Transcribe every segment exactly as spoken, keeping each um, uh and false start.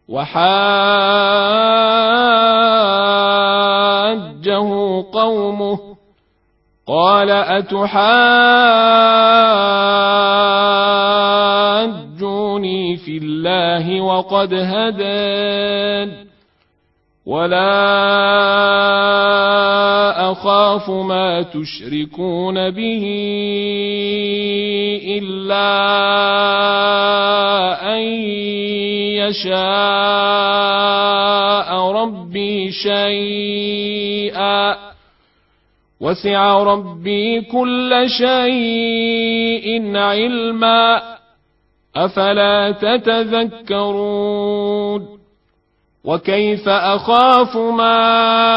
وحاجه قومه قال أتحاجوني في الله وقد هدان ولا أخاف ما تشركون به إلا أن يشاء ربي شيئا وسع ربي كل شيء علما أفلا تتذكرون وكيف أخاف ما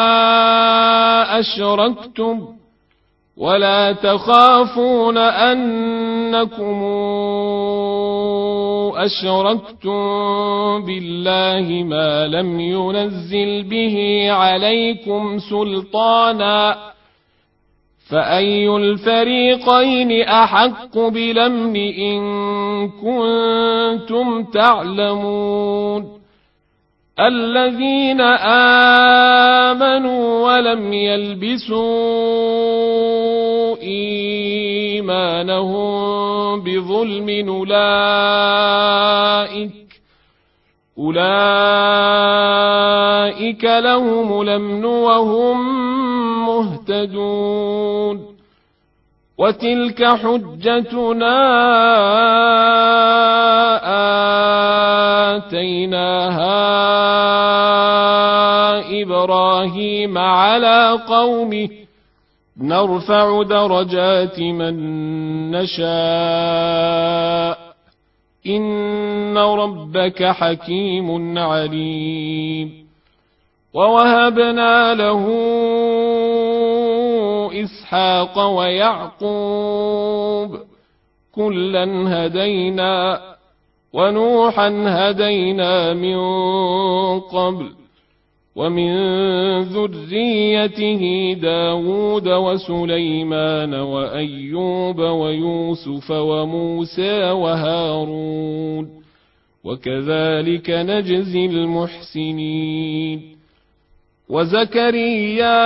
أشركتم ولا تخافون أنكم أشركتم بالله ما لم ينزل به عليكم سلطانا فأي الفريقين أحق بالأمن إن كنتم تعلمون الذين آمنوا ولم يلبسوا إيمانهم بظلم أولئك أولئك لهم الأمن وهم مهتدون وتلك حجتنا آتيناها إبراهيم على قومه نرفع درجات من نشاء إن ربك حكيم عليم ووهبنا له إسحاق ويعقوب كلا هدينا ونوحا هدينا من قبل ومن ذريته داود وسليمان وأيوب ويوسف وموسى وهارون وكذلك نجزي المحسنين وزكريا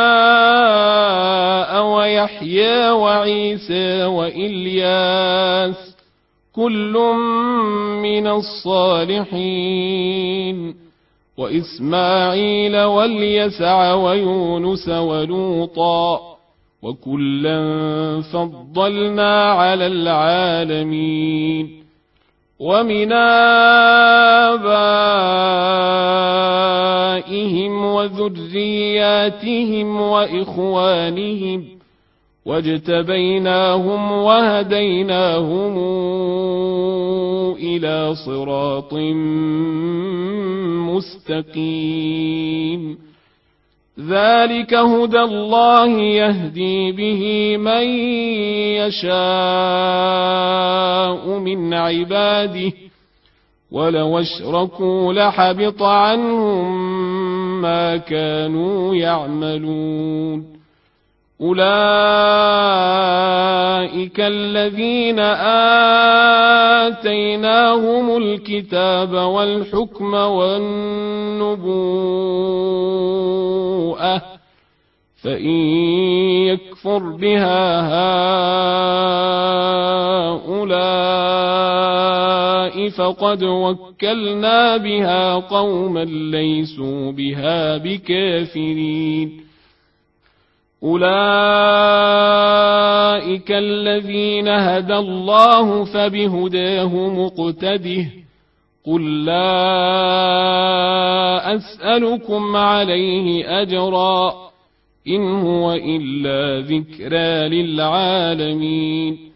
ويحيى وعيسى وإلياس كل من الصالحين وإسماعيل واليسع ويونس ولوطا وكلا فضلنا على العالمين ومن آبائهم وذرياتهم وإخوانهم واجتبيناهم وهديناهم إلى صراط مستقيم ذلك هدى الله يهدي به من يشاء من عباده ولو اشركوا لحبط عنهم ما كانوا يعملون أولئك الذين آتيناهم الكتاب والحكم والنبوءة فإن يكفر بها هؤلاء فقد وكلنا بها قوما ليسوا بها بكافرين أولئك الذين هدى الله فبهداه مقتده قل لا أسألكم عليه أجرا إن هو إلا ذكرى للعالمين